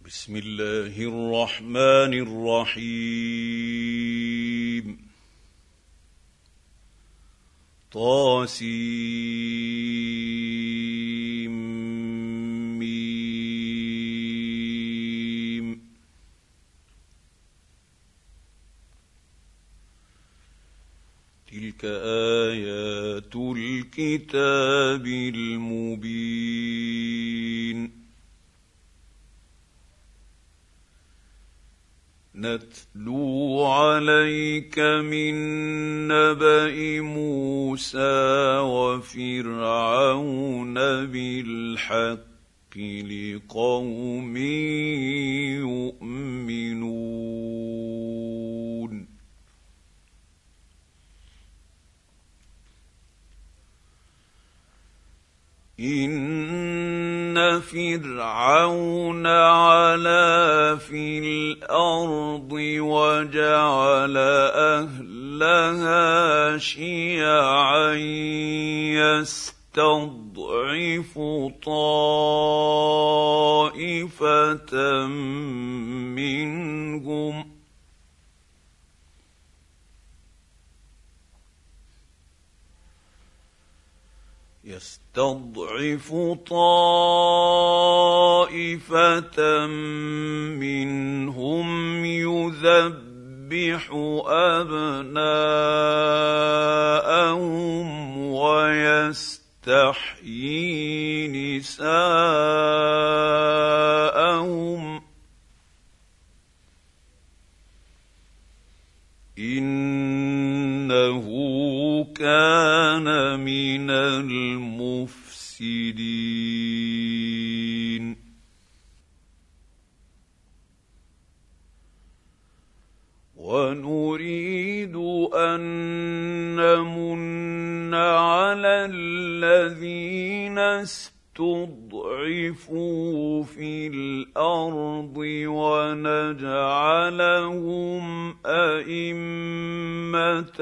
بسم الله الرحمن الرحيم طاسيم تلك آيات الكتاب المبين نتلو عليك من نبأ موسى وفرعون بالحق لقوم يؤمنون إن فرعون علا في الأرض وجعل أهلها شيعا يستضعف طائفة منهم يذبح أبناءهم ويستحيي نساءهم إنه كان من المفسدين ونريد أن نمن على الذين استضعفوا في الأرض ونجعلهم أئمة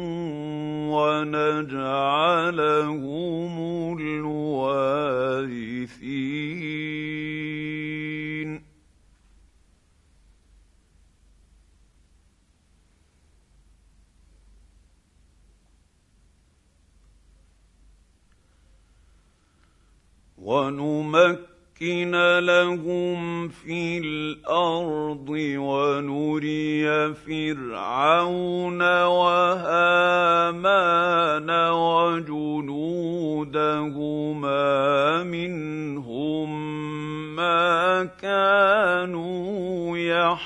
ونجعلهم الوارثين ونمكن لهم في الأرض ونري فرعون وهامان وجنودهما منهم ما كانوا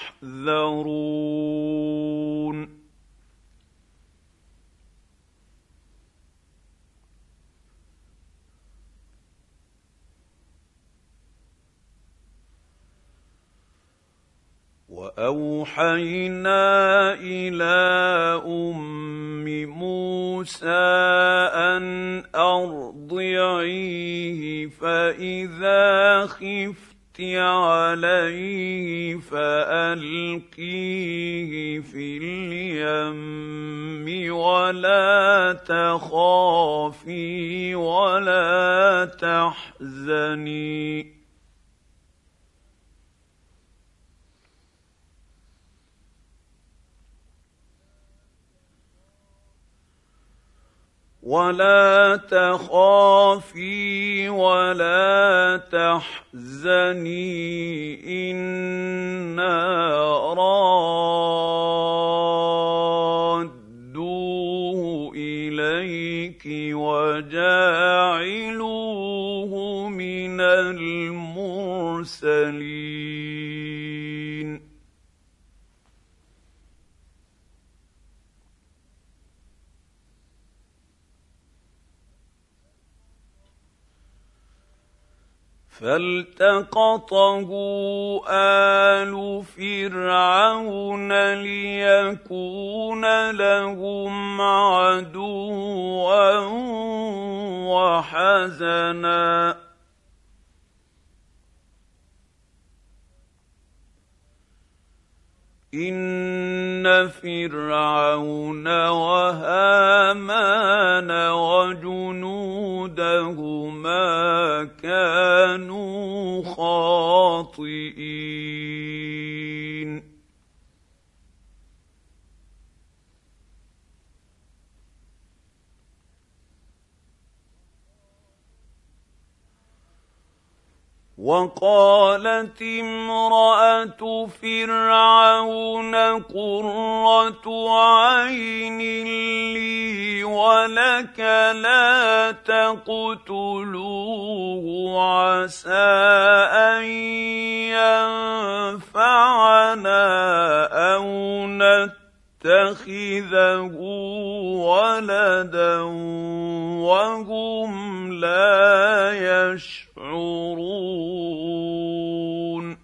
يحذرون وأوحينا إلى أم موسى أن أرضعيه فإذا خفت عليه فألقيه في اليم ولا تخافي ولا تحزني إنا رادوه إليك وجاعلوه من المرسلين فالتقطه آل فرعون ليكون لهم عدوا وحزنا إن فرعون وهامان وجنودهما فكانوا خاطئين. وقالت امرأة فرعون قرة عين لي ولك لا تقتلوه عسى أن ينفعنا أو نتخذه ولدا وهم لا يشعرون.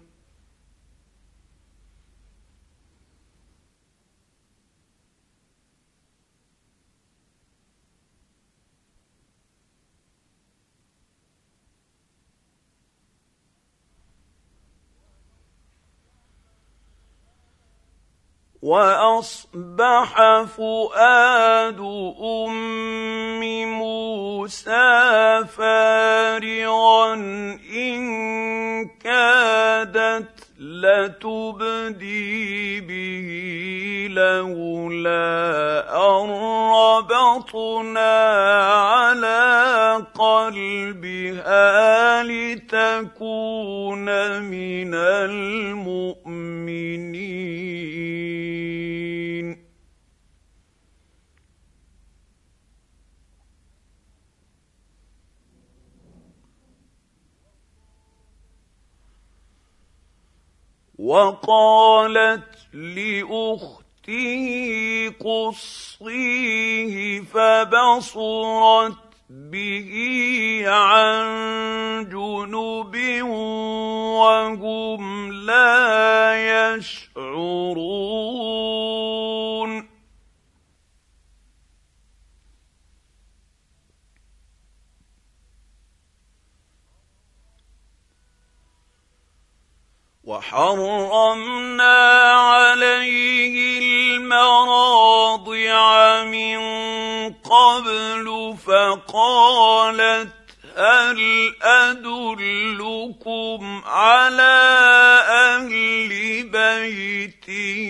وأصبح فؤاد أم موسى فارغا إن كادت لتبدي به لولا أن ربطنا على قلبها لتكون من المؤمنين. وقالت لأخته قصيه فبصرت به عن جنب وهم لا يشعرون. وحرمنا عليه المراضع من قبل فقالت هل أدلكم على أهل بيت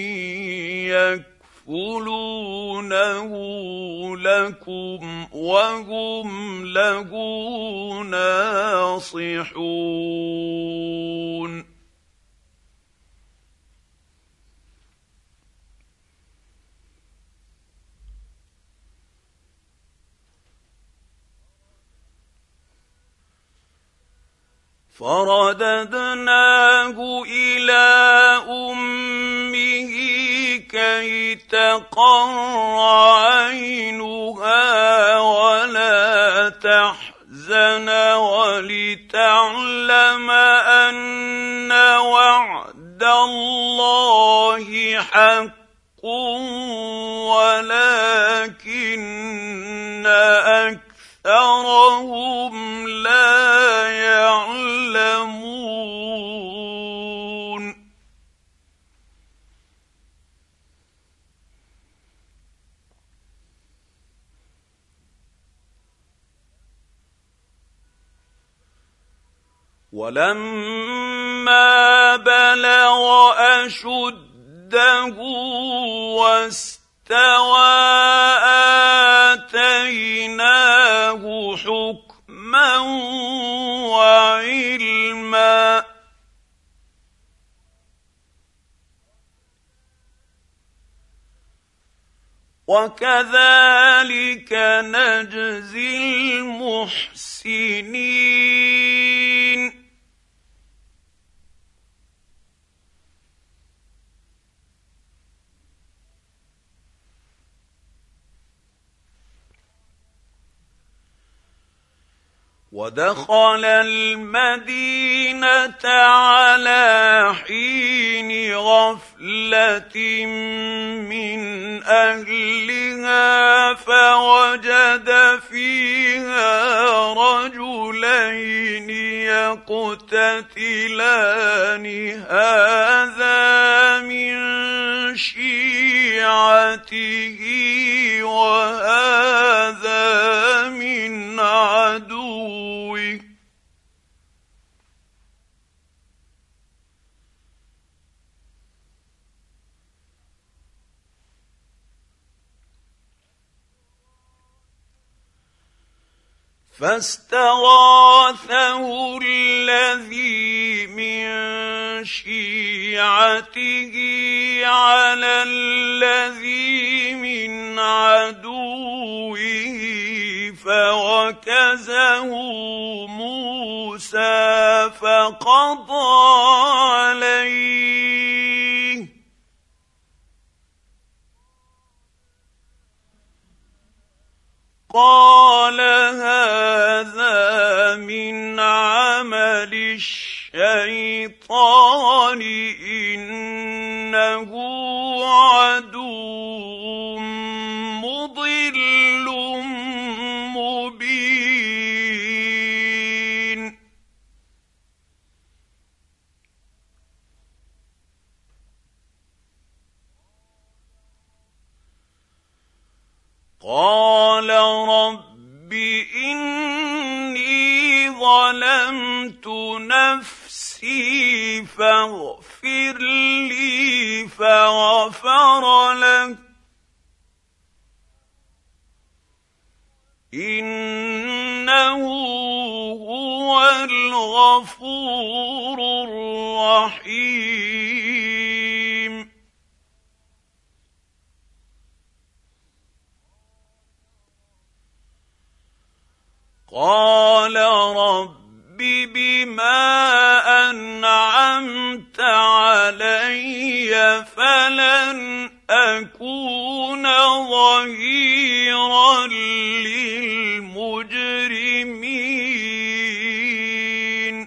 يكفلونه لكم وهم له ناصحون. فرددناه إلى أمه كي تقر عينها ولا تحزن ولتعلم أن وعد الله حق ولكن أكثرهم لا يعلمون. ولما بلغ أشده واستوى آتيناه حكما وعلما وكذلك نجزي المحسنين. ودخل المدينة على حين غفلة من أهلها فوجد فيها رجلين يقتتلان هذا من شيعته وهذا من عدوه فاستغاثه الذي من شيعته على الذي من عدوه فوكزه موسى فقضى عليه قال هذا من عمل الشيطان إنه عدو مضل مبين. قال رب إني ظلمت نفسي فاغفر لي فغفر له إنه هو الغفور الرحيم. قال رب بما أنعمت علي فلن أكون ظهيرا للمجرمين.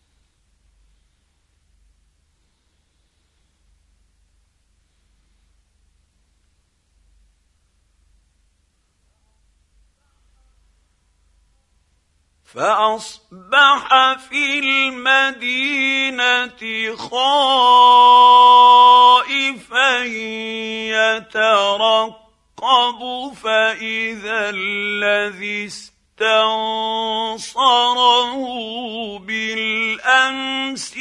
فأصبح في المدينة خائفا يترقب فإذا الذي استنصره بالأمس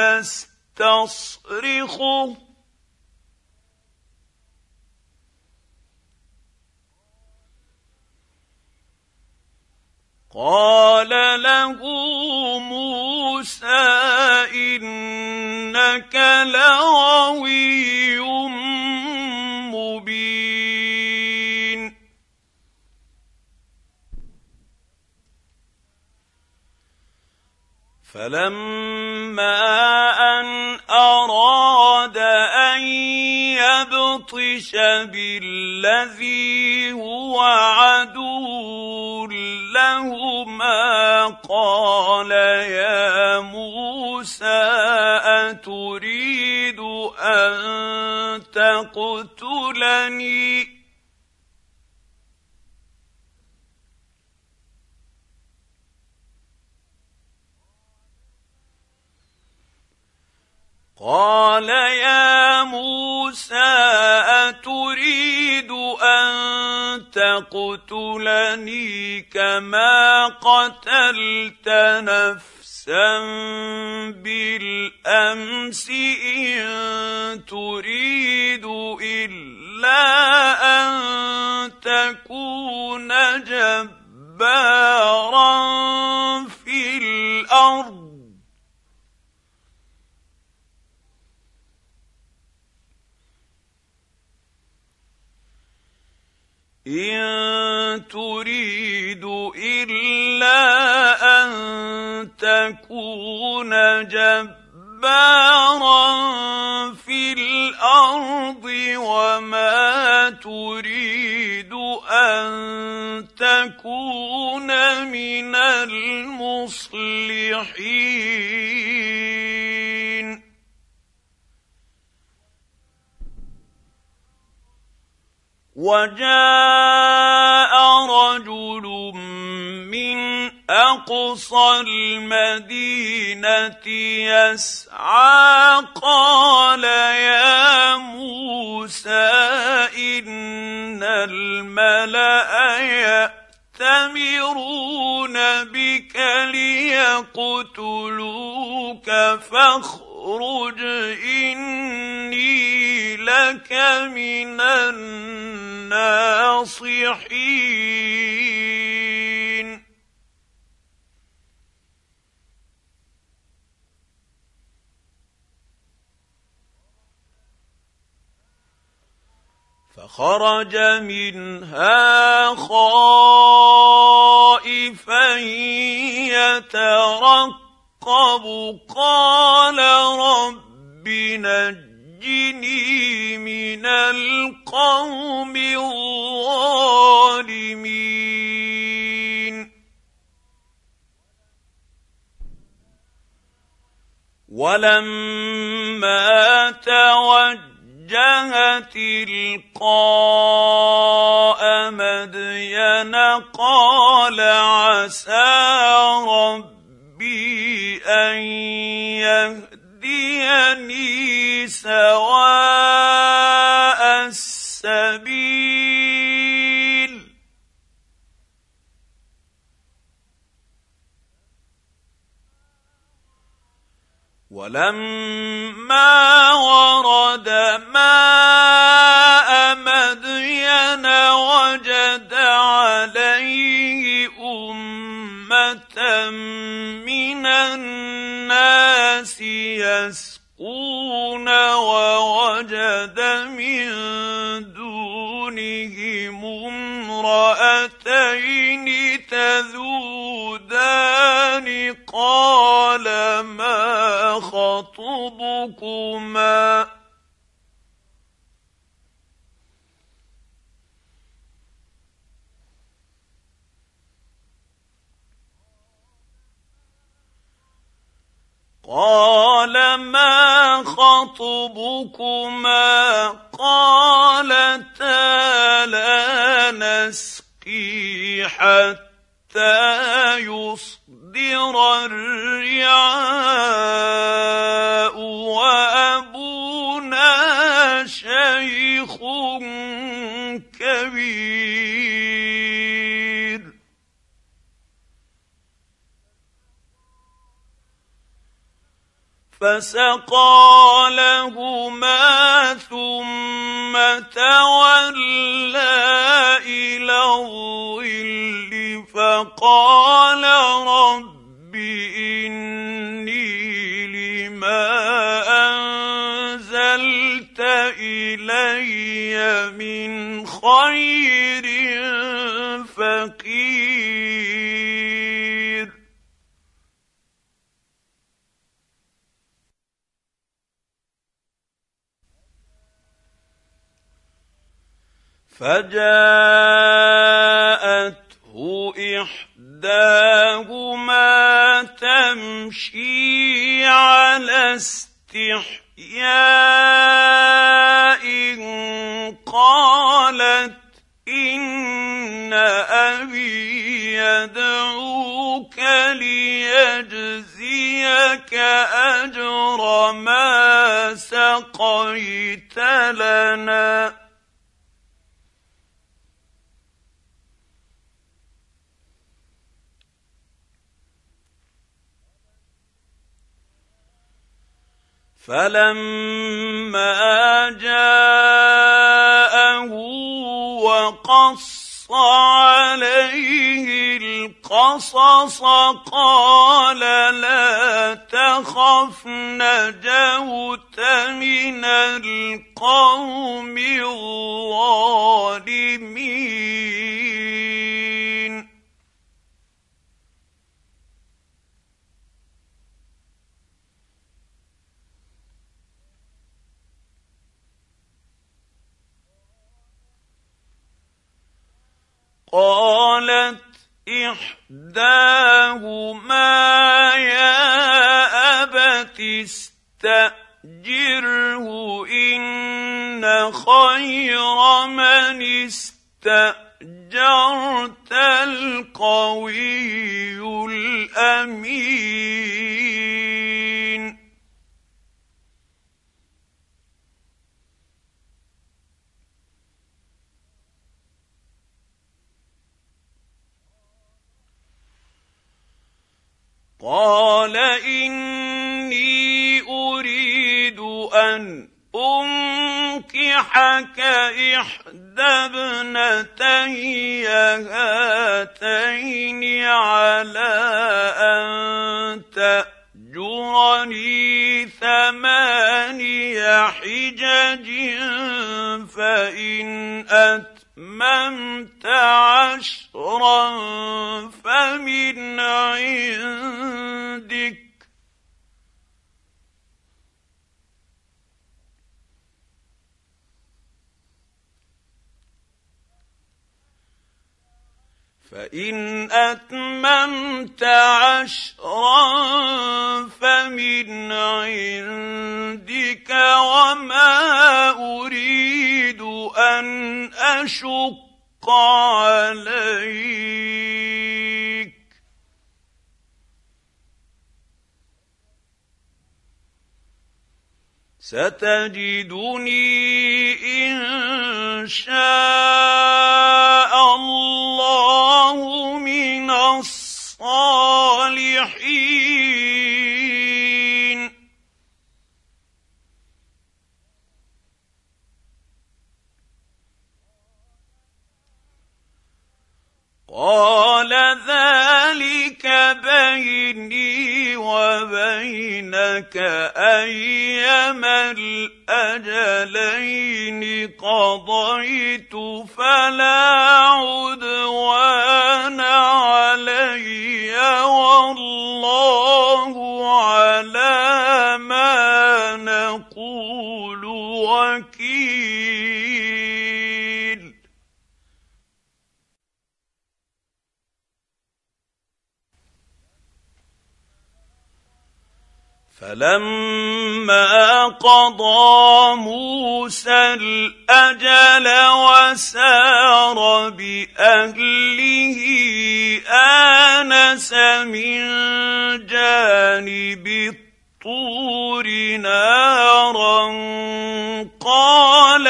يستصرخه قال له موسى إنك لغوي مبين. فلما أن أراد أن يبطش بالذي هو عدو لهما قال يا موسى أتريد أن تقتلني قال يا موسى أتريد أن تقتلني كما قتلت نفسا بالأمس إن تريد إلا أن تكون جبارا في الأرض إن تريد إلا أن تكون جبارا في الأرض وما تريد أن تكون من المصلحين. وجاء رجل من أقصى المدينة يسعى قال يا موسى إن الملأ يأتمرون بك ليقتلوك فاخرج إني لك من الناصحين. فخرج منها خائفا يترقب قال رب نجني من القوم الظالمين ولما توجه تلقاء مدين قال عسى ربي أن يهديني سواء السبيل ولما ورد ماء مدين وجد عليه أمة من الناس يسقون ووجد من دونهم امرأتين تذودان قال ما خطبكما قالتا لا نسقي حتى يصدر الرعاء وأبونا شيخ كبير فسقى لهما ثم تولى إلى الظل فقال رب إني لما أنزلت إلي من خير فقير فجاءته إحداهما تمشي على استحياء قالت إن أبي يدعوك ليجزيك أجر ما سقيت لنا فلما جاءه وقص عليه القصص قال لا تخف نجوت من القوم الظالمين قالت إحداهما يا أبت استأجره إن خير من استأجرت القوي الأمين قال إني أريد أن أنكحك إحدى ابنتي هاتين على أن تأجرني أجرني 8 حجج فإن أتممت 10 فمن عندك فإن أتممت 10 فمن عندك وما أريد أن أشق عليك ستجدني إن شاء الله من الصالحين قال ذلك بيني وبينك أيما الأجلين قضيت فلا عدوان علي والله على ما نقول وكيل فلما قضى موسى الأجل وسار بأهله آنس من جانب الطور نارا قال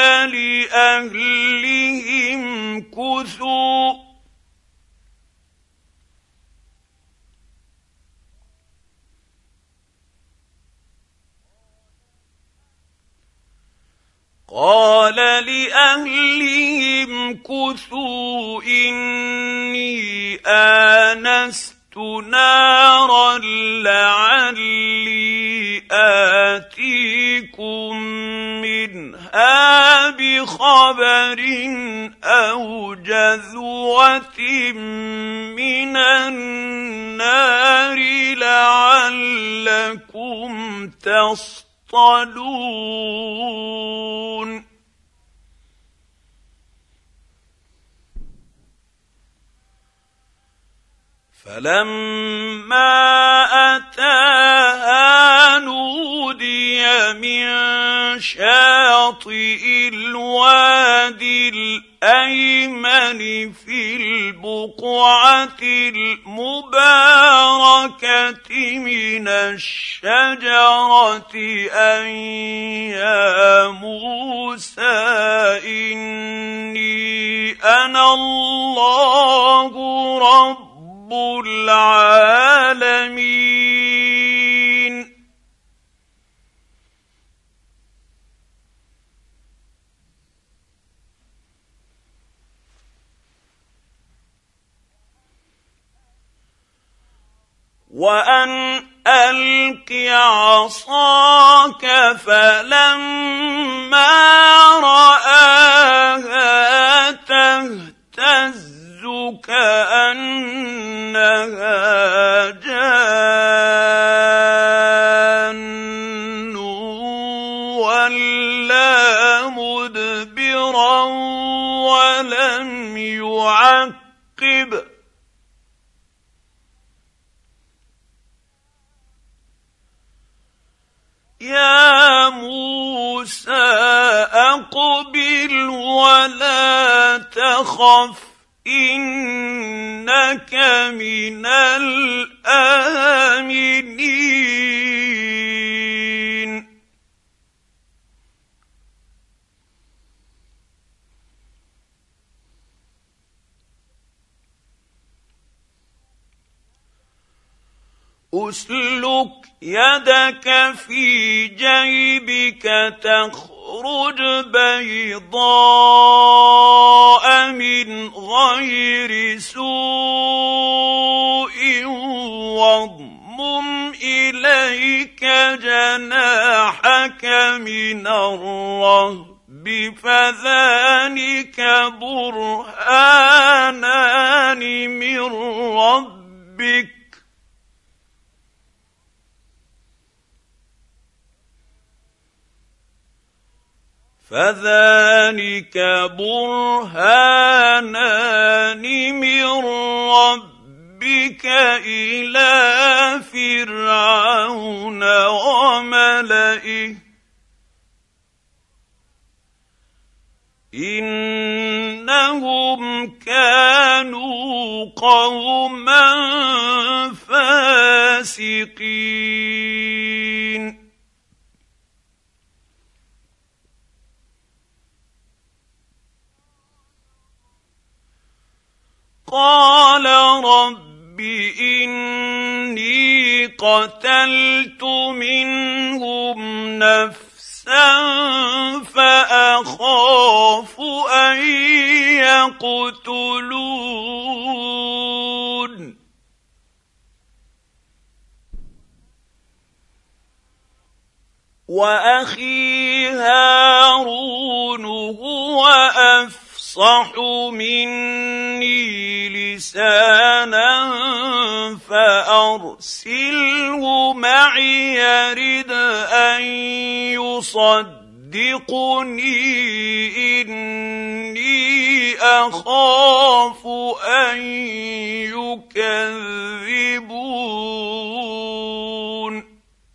لأهلهم امكثوا إني آنست نارا لعلي آتيكم منها بخبر أو جذوة من النار لعلكم تصطلون فلما أتاها نودي من شاطئ الوادي الأيمن في البقعة المباركة من الشجرة أن يا موسى إني أنا الله رب العالمين وأن ألق عصاك فلما رآها تهتز كأنها جان ولا مدبرا ولم يعقب يا موسى أقبل ولا تخف إنك من الآمنين أسلك يدك في جيبك تخرج بيضاء من غير سوء واضمم واضمم إليك جناحك من الرهب فذلك برهانان من ربك إلى فرعون وملئه إنهم كانوا قوما فاسقين قال رب إني قتلت منهم نفسا فأخاف أن يقتلون وأخي هارون هو أفصح مني لسانا فأرسله معي يرد أن يصدقني إني أخاف أن يكذبون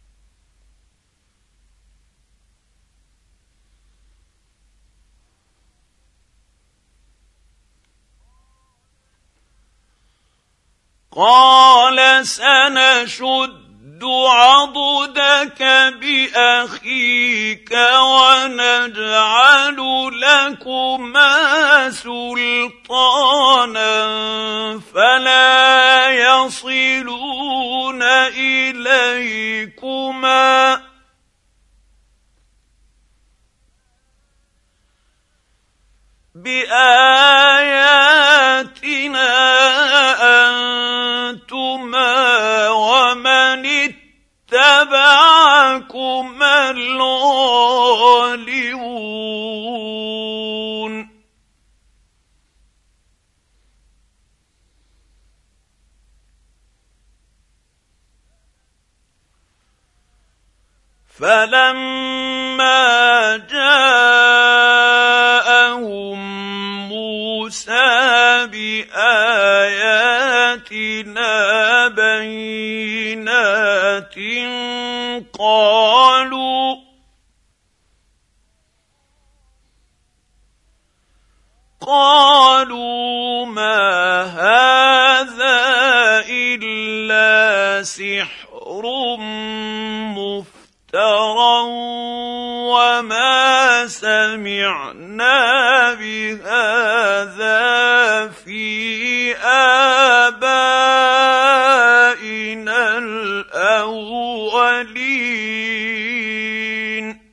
قال سنشد عضدك بأخيك ونجعل لكما سلطانا فلا يصلون إليكما بآياتنا أنتما ومن اتبعكما الغالبون فلما جاءهم موسى بآياتنا بينات قالوا ما هذا إلا سحر مفترى وما سمعنا بهذا في آبائنا الأولين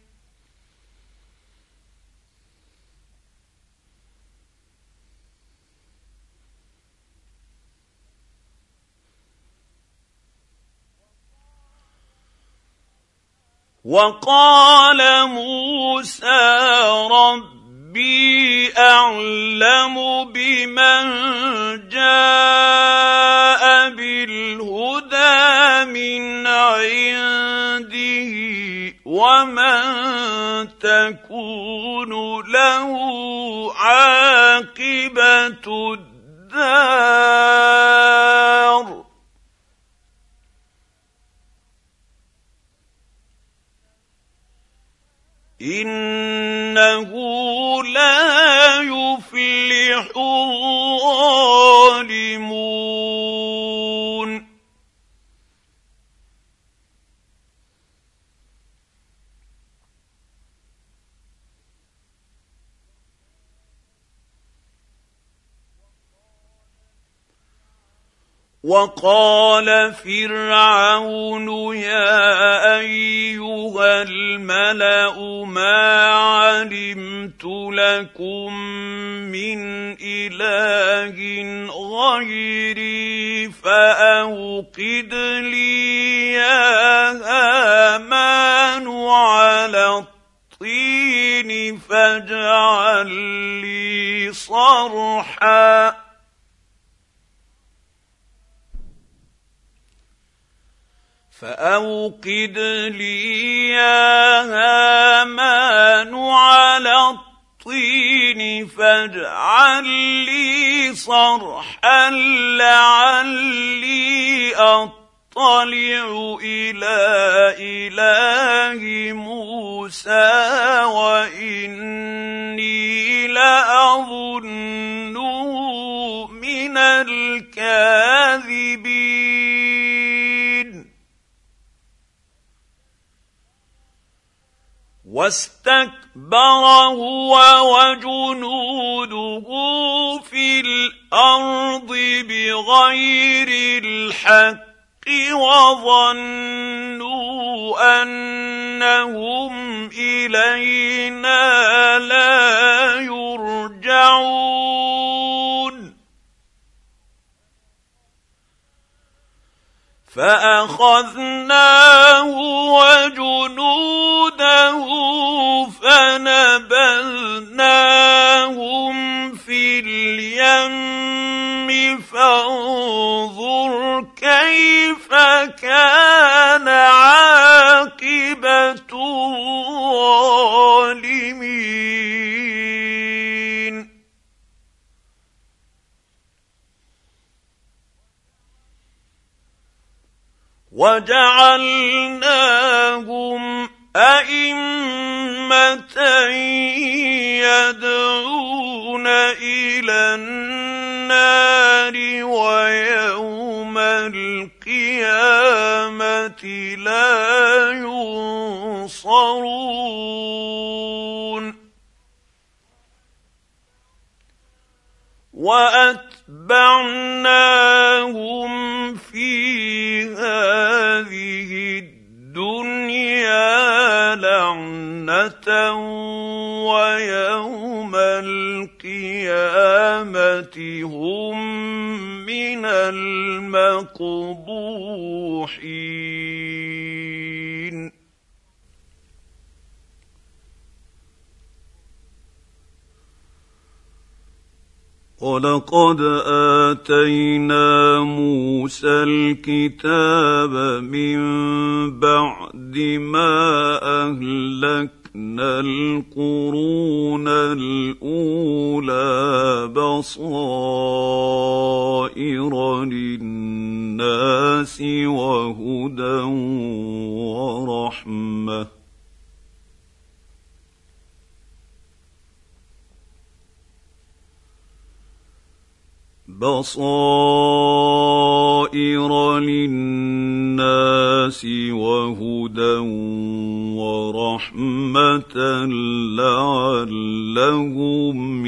وقال موسى ربي أعلم بمن جاء بالهدى من عنده ومن تكون له عاقبة الدار إنه لا يفلح الظالمون وقال فرعون يا ايها الملا ما علمت لكم من اله غيري فاوقد لي يا هامان على الطين فاجعل لي صرحا فأوقد لي يا هامان على الطين فاجعل لي صرحا لعلي أطلع إلى إله موسى وإني لأظنه من الكاذبين واستكبر هو وجنوده في الأرض بغير الحق وظنوا أنهم إلينا لا يرجعون فأخذناه وجنوده فنبذناهم في اليم فانظر كيف كان عاقبة الظالمين وجعلناهم أئمة يدعون إلى النار ويوم القيامة لا ينصرون وأتبعناهم في هذه الدنيا لعنة ويوم القيامة هم من المقبوحين ولقد آتينا موسى الكتاب من بعد ما أهلكنا القرون الأولى بصائر للناس وهدى ورحمة بصائر للناس وهدى ورحمة لعلهم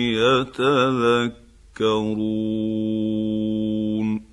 يتذكرون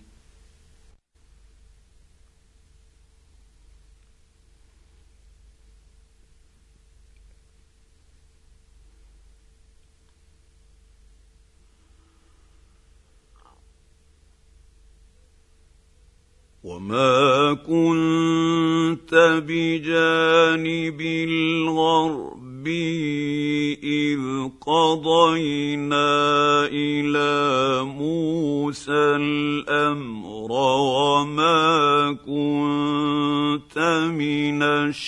وما كنت بجانب الغرب إذ قضينا إلى موسى الأمر وما كنت من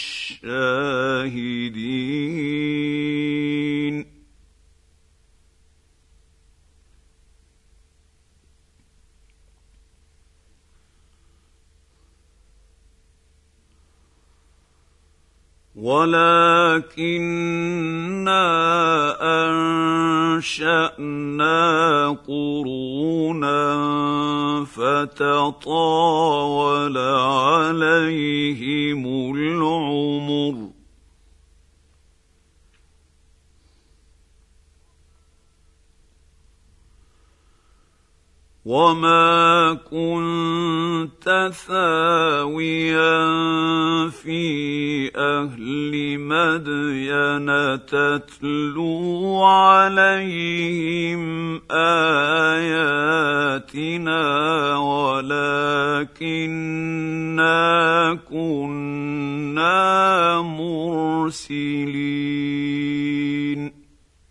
الشاهدين ولكننا أنشأنا قرونا فتطاول عليهم العمر وما كنت ثاويا في اهل مدين تتلو عليهم اياتنا ولكنا كنا مرسلين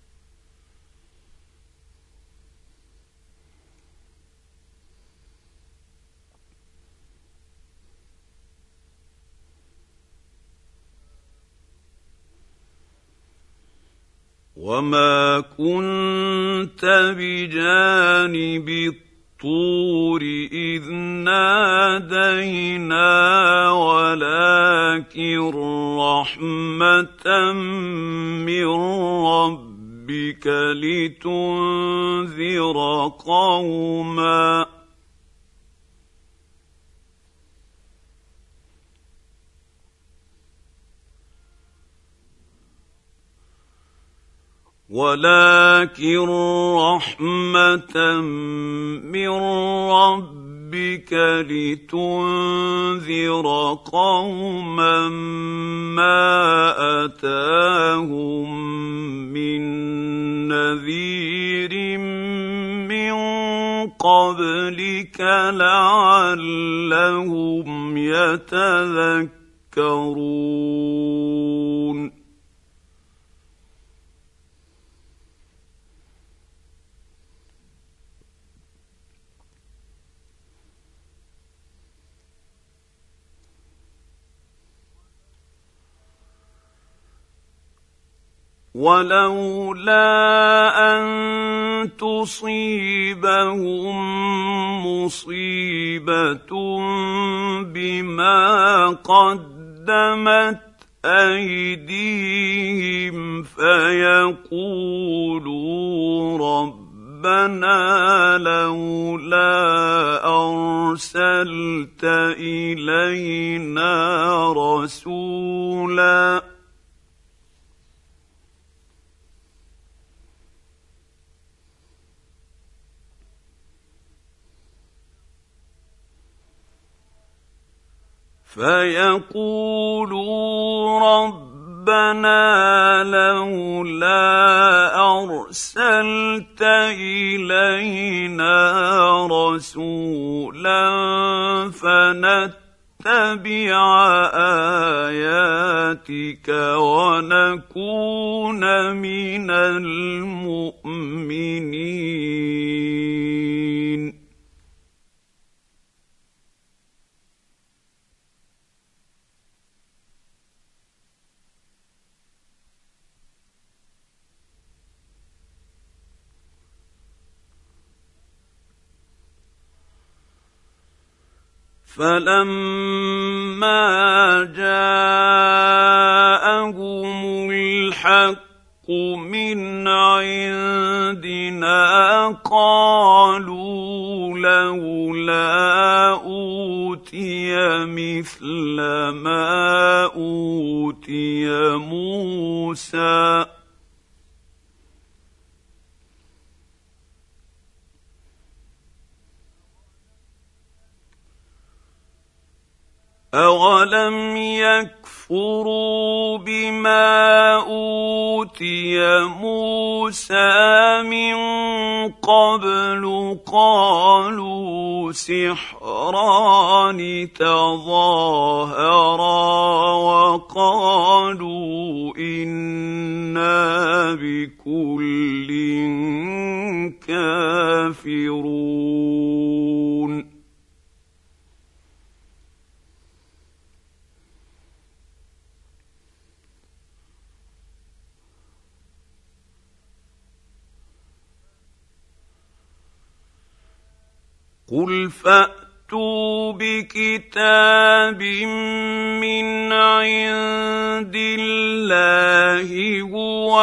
وما كنت بجانب الطور إذ نادينا ولكن رحمة من ربك لتنذر قوما ما أتاهم من نذير من قبلك لعلهم يتذكرون ولولا أن تصيبهم مصيبة بما قدمت أيديهم فيقولوا ربنا لولا أرسلت إلينا رسولا فيقولوا ربنا لولا أرسلت إلينا رسولا فنتبع آياتك ونكون من المؤمنين فلما جاءهم الحق من عندنا قالوا لولا أوتي مثل ما أوتي موسى أولم يكفروا بما أوتي موسى من قبل قالوا سحران تظاهرا وقالوا إنا بكل كافرون قل فأتوا بكتاب من عند الله هو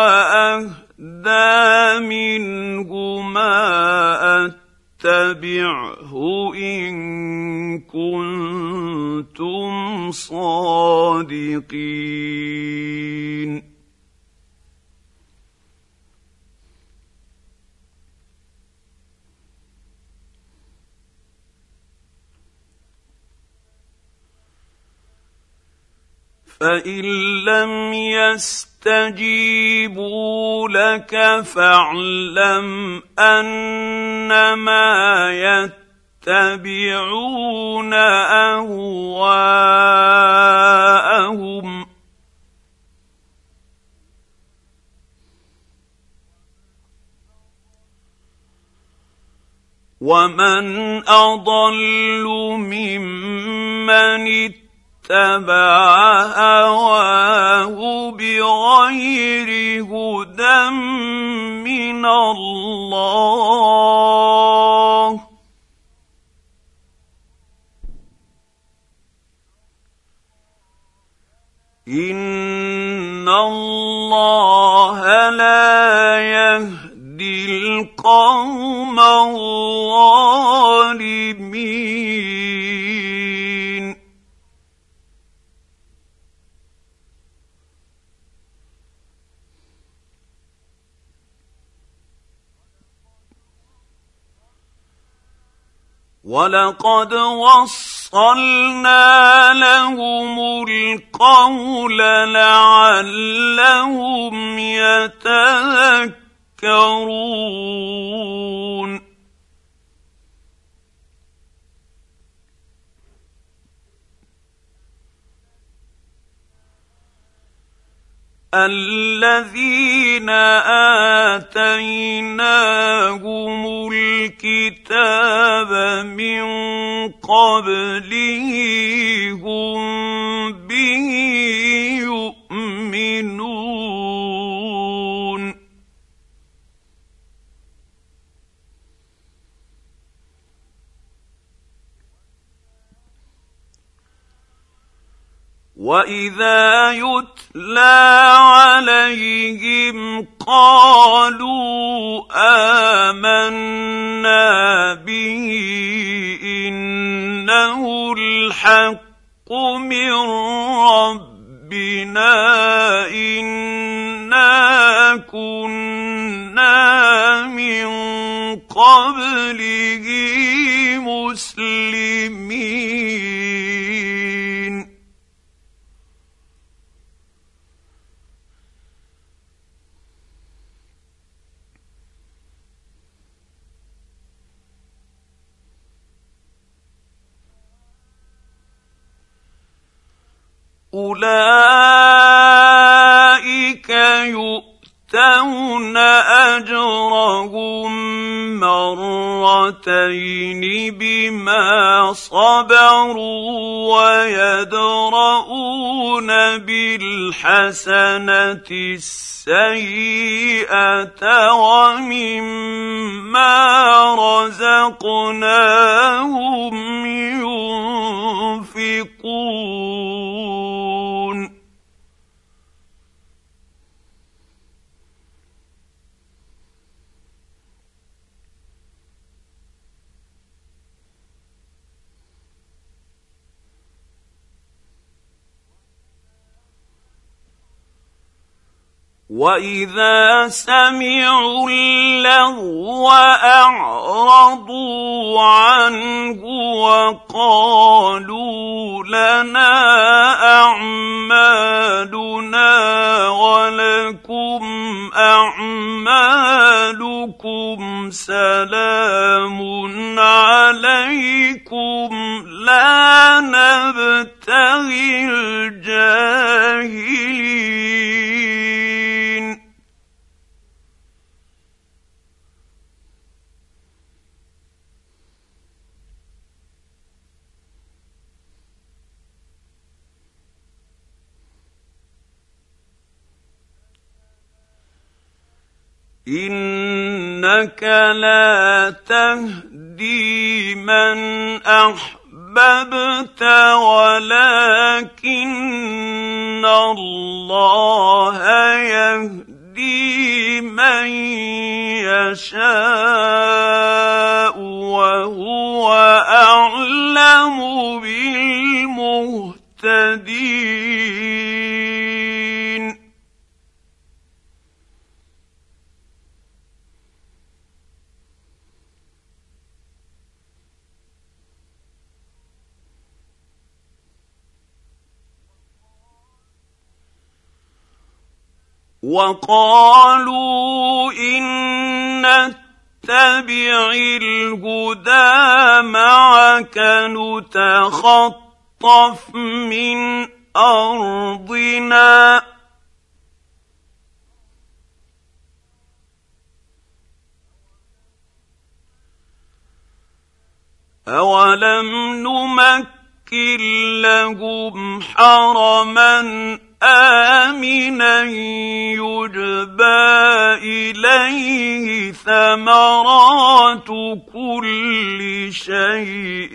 أهدى منهما أتبعه إن كنتم صادقين فان لم يستجيبوا لك فاعلم انما يتبعون اهواءهم ومن اضل ممن اتبع هواه بغير هدى من الله ان الله لا يهدي القوم الظالمين ولقد وصلنا لهم القول لعلهم يتذكرون الذين آتيناهم الكتاب من قبله هم به يؤمنون وإذا يتلى عليهم قالوا آمنا به إنه الحق من ربنا إنا كنا من قبله مسلمين أولئك يؤتون أجرهم مرتين بما صبروا ويدرؤون بالحسنة السيئة ومما رزقناهم ينفقون وإذا سمعوا اللغو أعرضوا عنه وقالوا لنا أعمالنا ولكم أعمالكم سلام عليكم لا نبتغي الجاهلين إنك لا تهدي من أحببت ولكن الله يهدي من يشاء وهو أعلم بالمهتدين وقالوا إن نتبع الهدى معك نتخطف من أرضنا أولم نمكن لهم حرما آمنا يجبى إليه ثمرات كل شيء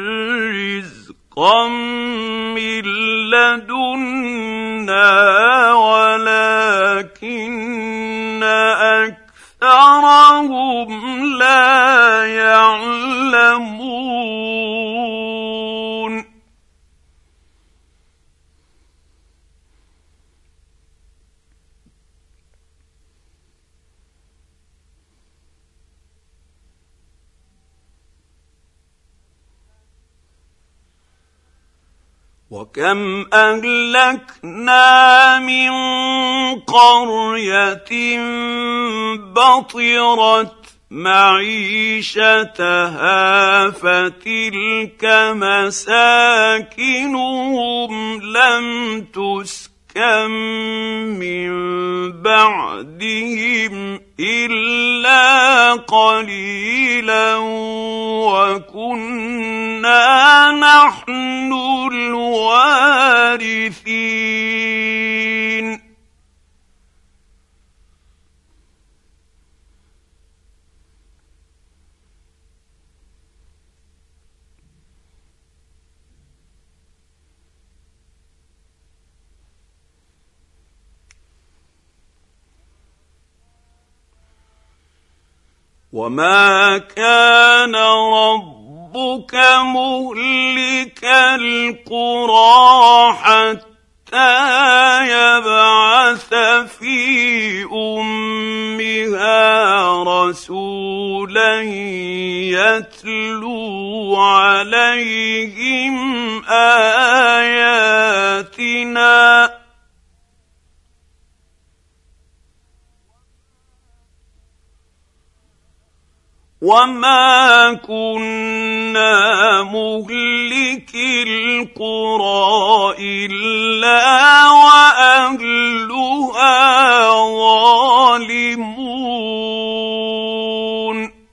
رزقا من لدنا ولكن أكثرهم لا يعلمون وكم أهلكنا من قرية بطرت معيشتها فتلك مساكنهم لم تسكن من بعدهم إلا قليلا وكنا نحن الوارثين وما كان ربك مهلك القرى حتى يبعث في أمها رسولا يتلو عليهم آياتنا وما كنا مهلكي القرى إلا وأهلها ظالمون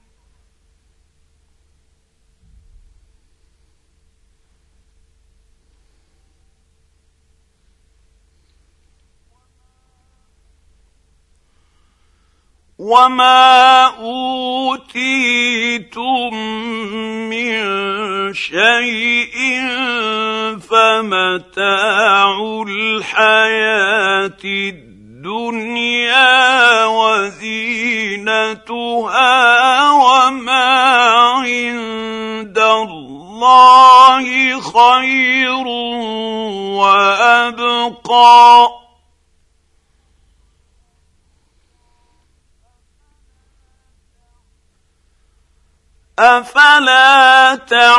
وما أوتيتم من شيء فمتاع الحياة الدنيا وزينتها وما عند الله خير وأبقى أفلا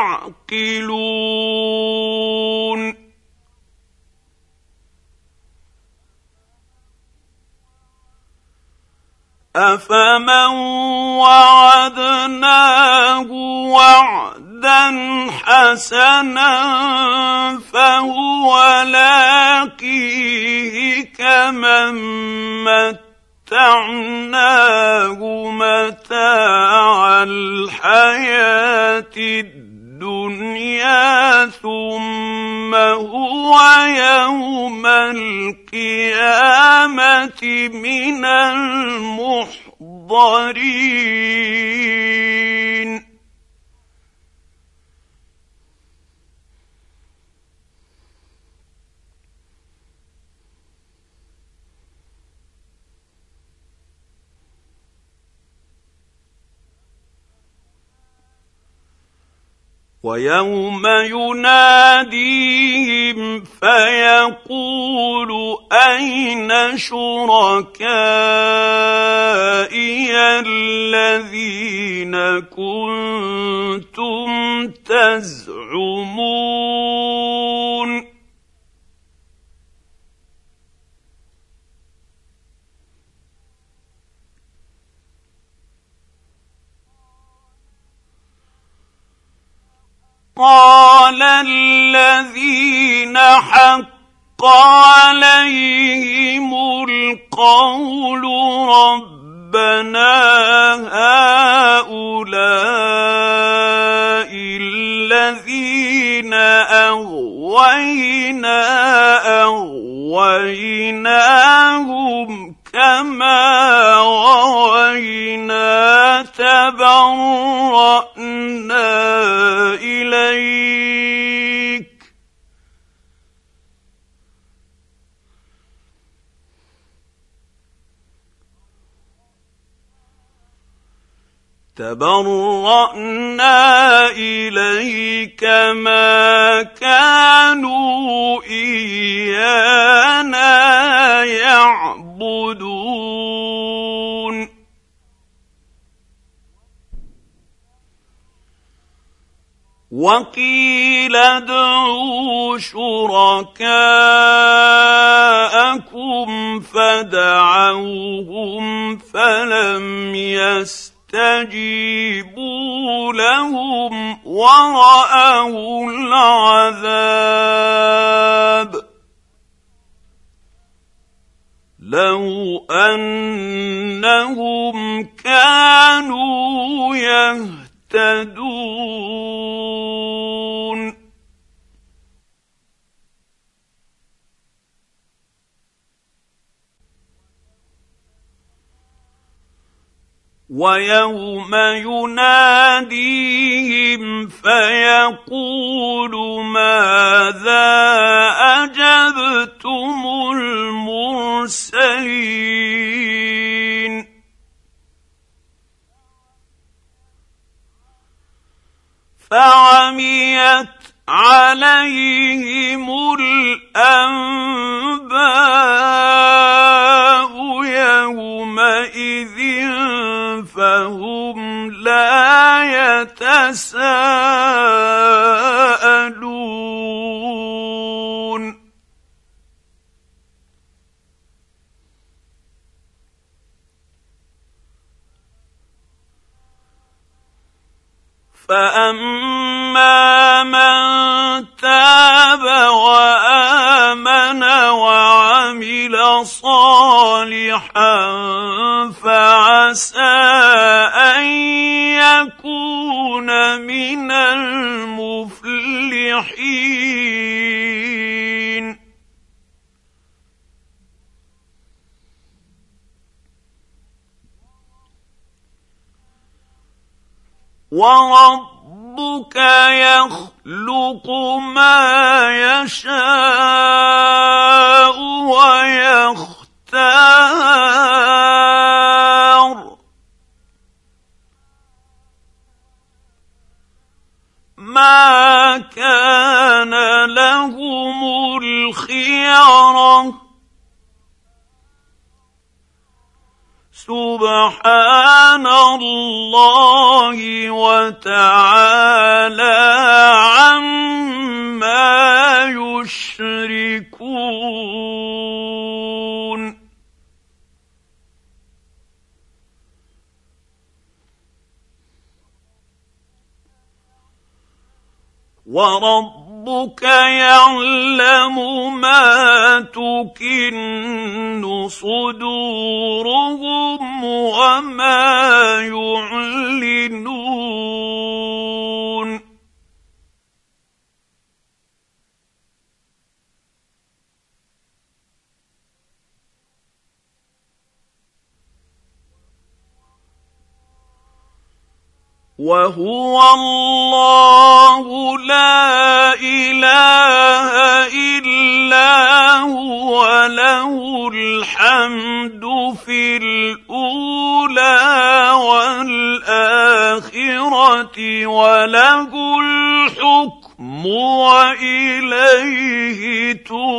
تعقلون أفمن وعدناه وعدا حسنا فهو لاقيه كمن متعناه متاع الحياة الدنيا ثم هو يوم القيامة من المحضرين ويوم يناديهم فيقول أين شركائي الذين كنتم تزعمون قال الذين حق عليهم القول ربنا هؤلاء الذين أغويناهم كما غوينا تبرأنا إليك ما كانوا إيانا يعبدون وقيل ادعوا شركاءكم فدعوهم فلم يستجيبوا لهم ورأوا العذاب لو أنهم كانوا يهتدون ويوم يناديهم فيقول ماذا أجبتم المرسلين فعميت عليهم الأنباء يومئذ فهم لا يتساءلون فأما من تاب وآمن وعمل صالحا فعسى أن يكون من المفلحين وربك يخلق ما يشاء ويختار ما كان لهم الخيرة سبحان الله وتعالى عما يشركون وربك يعلم ما تكن صدورهم وما يعلنون وهو الله لا إله إلا هو له الحمد في الأولى والآخرة وله الحكم وإليه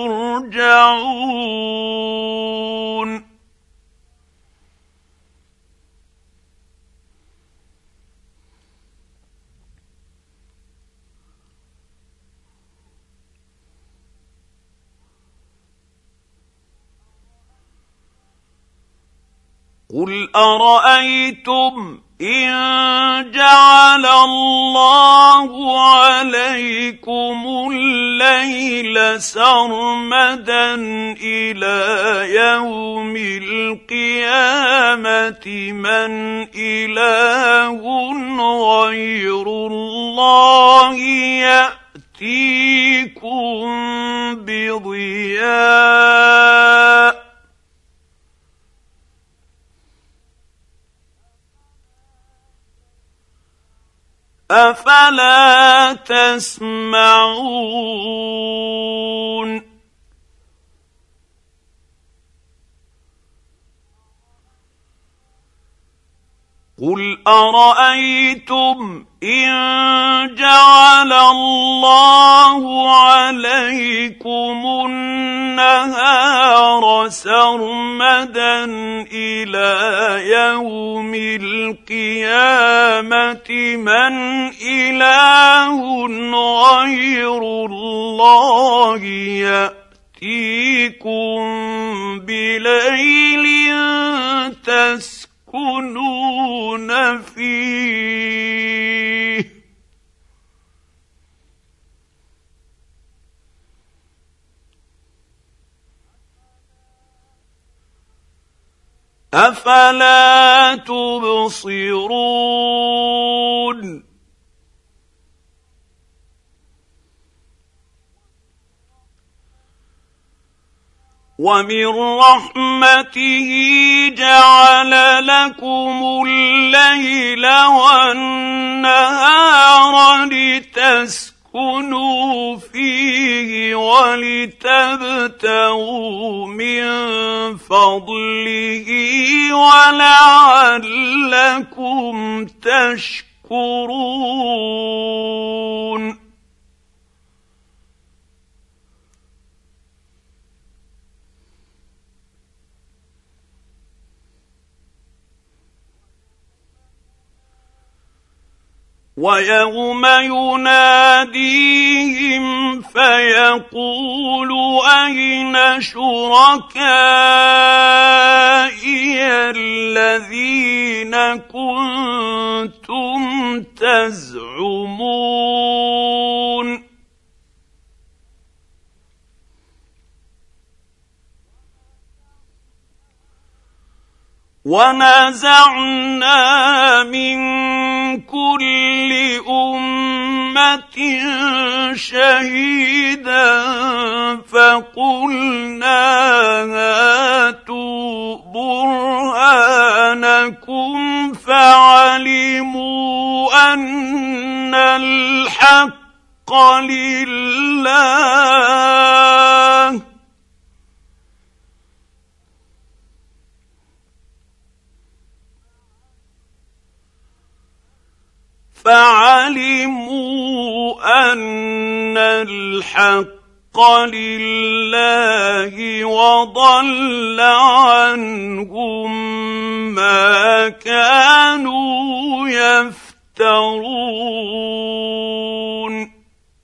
ترجعون قل أرأيتم إن جعل الله عليكم الليل سرمدا إلى يوم القيامة من إله غير الله يأتيكم بضياء أفلا تسمعون قل أرأيتم إن جعل الله عليكم النهار سرمدا إلى يوم القيامة من إله غير الله يأتيكم بليل تسكنون فيه أفلا تبصرون ومن رحمته جعل لكم الليل والنهار لتسكنوا فيه ولتبتغوا من فضله ولعلكم تشكرون ويوم يناديهم فيقول أين شركائي الذين كنتم تزعمون ونزعنا من كل أمة شهيدا فقلنا هاتوا برهانكم فعلموا أن الحق لله أن الحق لله وضل عنهم ما كانوا يفترون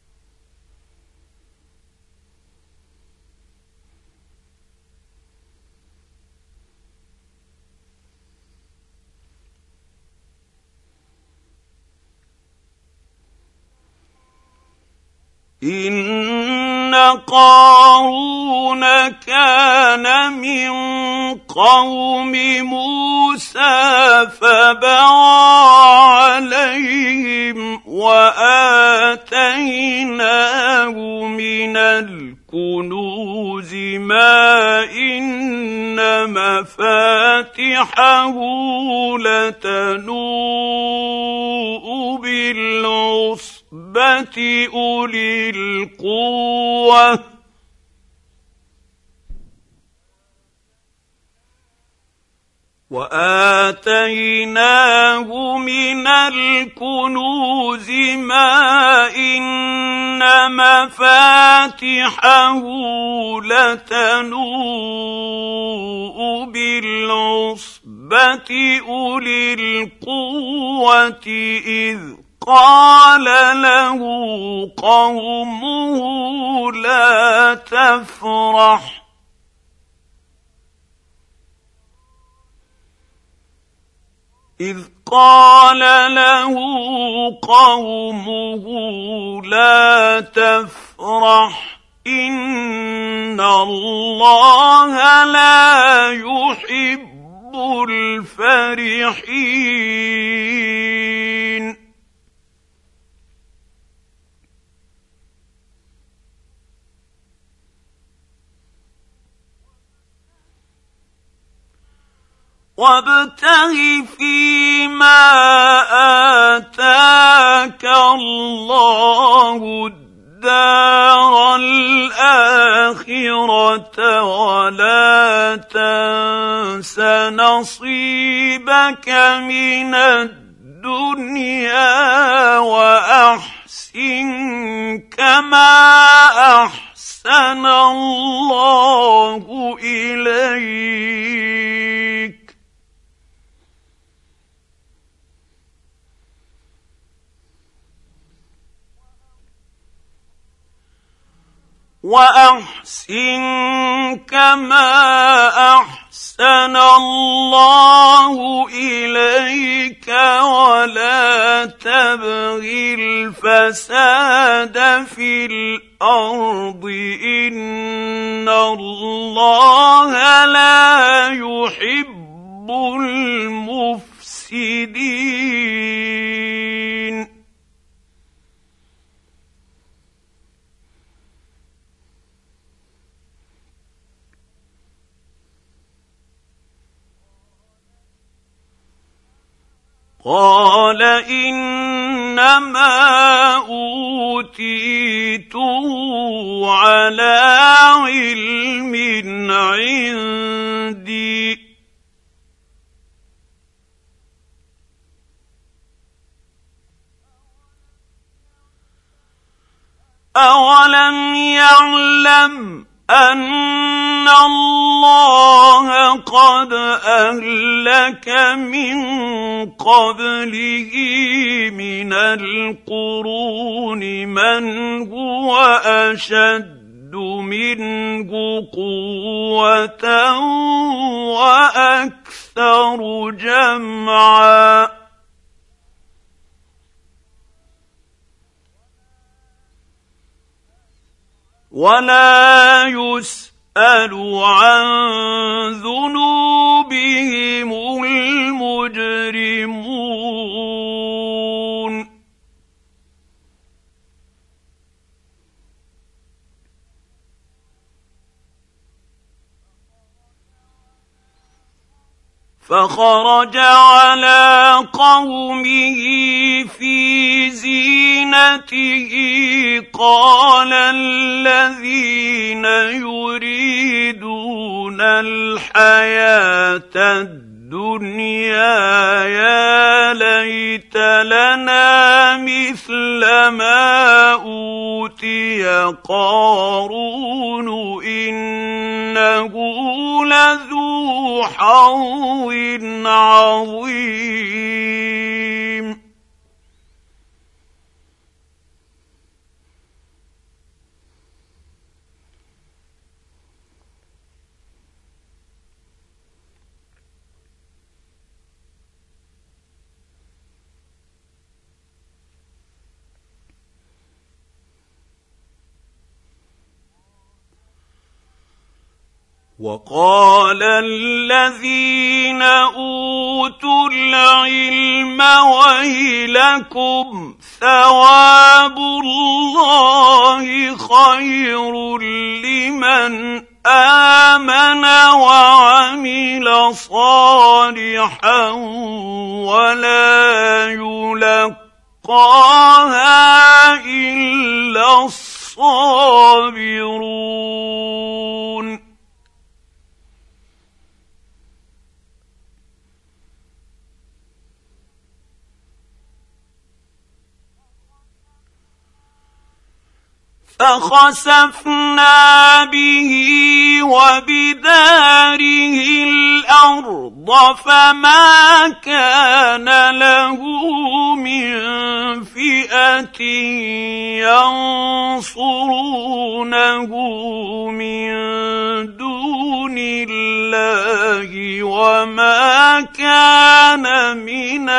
إن قارون كان من قوم موسى فبغى عليهم وآتيناه من الكنوز ما إن مفاتحه لتنوء بالعصبة أولي القوة وآتيناه من الكنوز ما إن مفاتحه لتنوء بالعصبة أولي القوة إذ قال له قومه لا تفرح إذ قال له قومه لا تفرح إن الله لا يحب الفرحين. وابتغ فيما آتاك الله الدار الآخرة ولا تنس نصيبك من الدنيا وأحسن كما أحسن الله إليك ولا تبغ الفساد في الأرض إن الله لا يحب المفسدين. قال إنما أوتيته على علم عندي أولم يعلم أن الله قد أهلك من قبله من القرون من هو أشد منه قوة وأكثر جمعا ولا يسأل عن ذنوبهم المجرمون. فخرج على قومه في زينته قال الذين يريدون الحياة الدنيا يا ليت لنا مثل ما أوتي قارون إنه لذو حظ عظيم. وقال الذين أوتوا العلم ويلكم ثواب الله خير لمن آمن وعمل صالحا ولا يلقاها إلا الصابرون. فخسفنا به وبداره الأرض فما كان له من فئة ينصرونه من دون الله الله وما كان من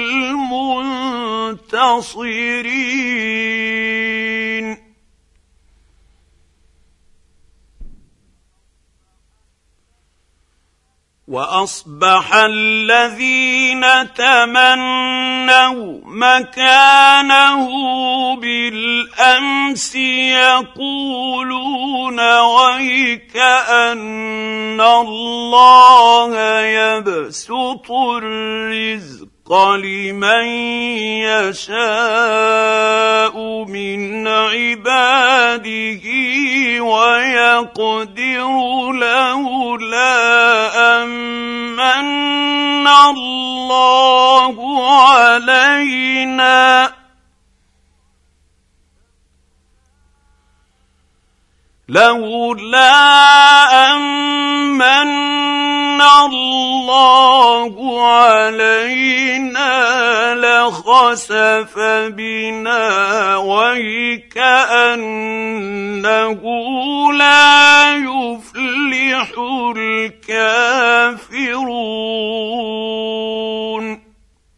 المنتصرين. واصبح الذين تمنوا مكانه بالامس يقولون ويكأن الله يبسط الرزق لمن يشاء من عباده ويقدر لولا أمن الله علينا لخسف بنا ويكأنه لا يفلح الكافرون.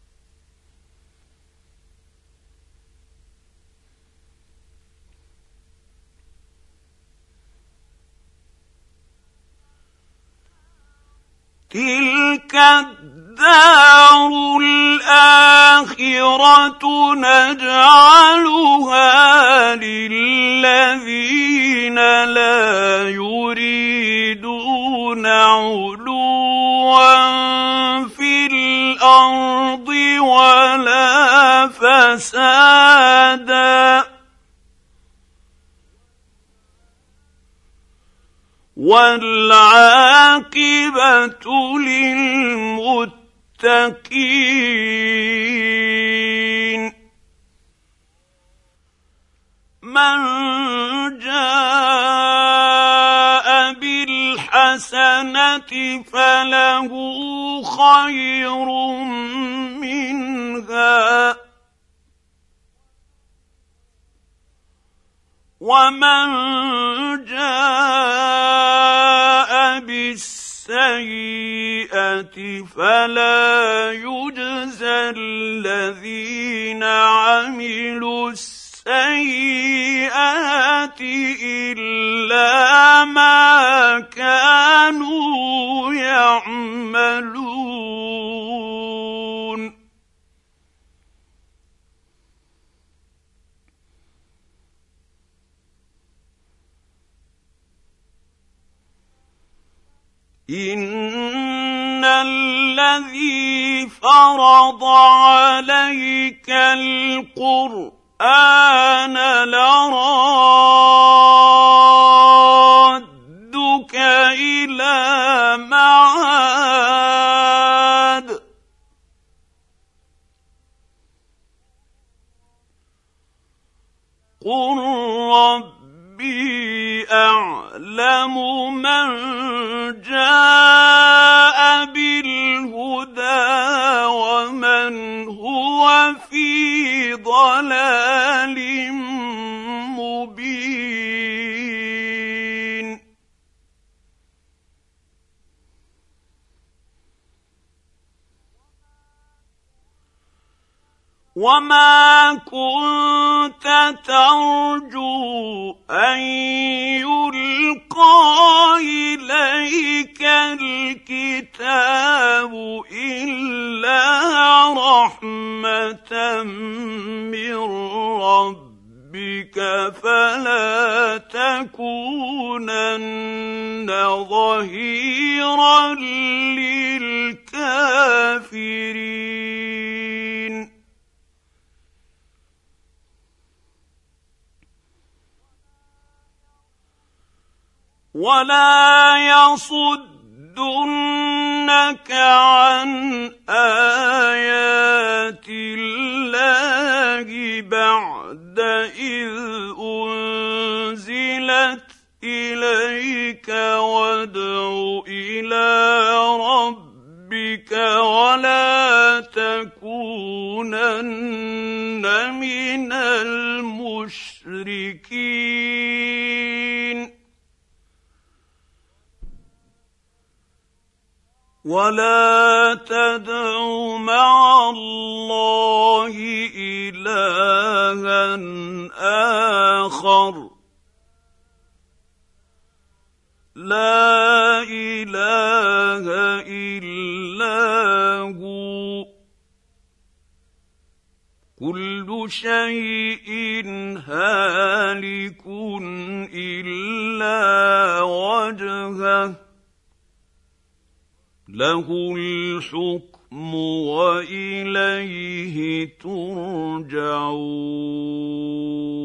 تلك الدار الآخرة نجعلها للذين لا يريدون علوا في الأرض ولا فسادا والعاقبة للمتقين. من جاء بالحسنة فله خير منها ومن جاء بالسيئة فلا يجزى الذين عملوا السيئات إلا ما كانوا يعملون. إن الذي فرض عليك القرآن لرادك إلى معاد قل ربي أعلم من جاء بالهدى ومن هو في ضلال مبين. وما كنت ترجو أن يلقى إليك الكتاب إلا رحمة من ربك فلا تكونن ظهيرا للكافرين. ولا يصدنك عن آيات الله بعد إذ أنزلت إليك وادع إلى ربك ولا تكونن من المشركين. 。 ولا تدع مع الله إلها آخر لا إله إلا هو كل شيء هالك إلا وجهه له الحكم وإليه ترجعون